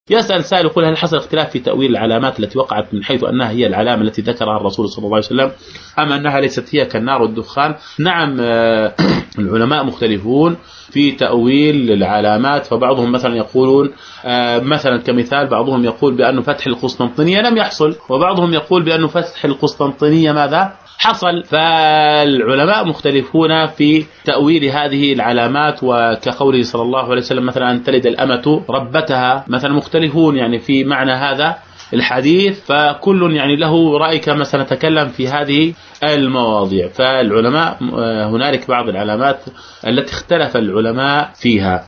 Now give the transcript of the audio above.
يسأل سائل يقول هل حصل اختلاف في تأويل العلامات التي وقعت من حيث أنها هي العلامة التي ذكرها الرسول صلى الله عليه وسلم أم أنها ليست هي كالنار والدخان؟ نعم، العلماء مختلفون في تأويل العلامات، فبعضهم مثلا يقولون مثلا كمثال بعضهم يقول بأن فتح القسطنطينية لم يحصل، وبعضهم يقول بأن فتح القسطنطينية ماذا حصل. فالعلماء مختلفون في تأويل هذه العلامات، وكقوله صلى الله عليه وسلم مثلا أن تلد الأمة ربتها، مثلا مختلفون يعني في معنى هذا الحديث، فكل يعني له رأي كما سنتكلم في هذه المواضيع. فالعلماء هنالك بعض العلامات التي اختلف العلماء فيها.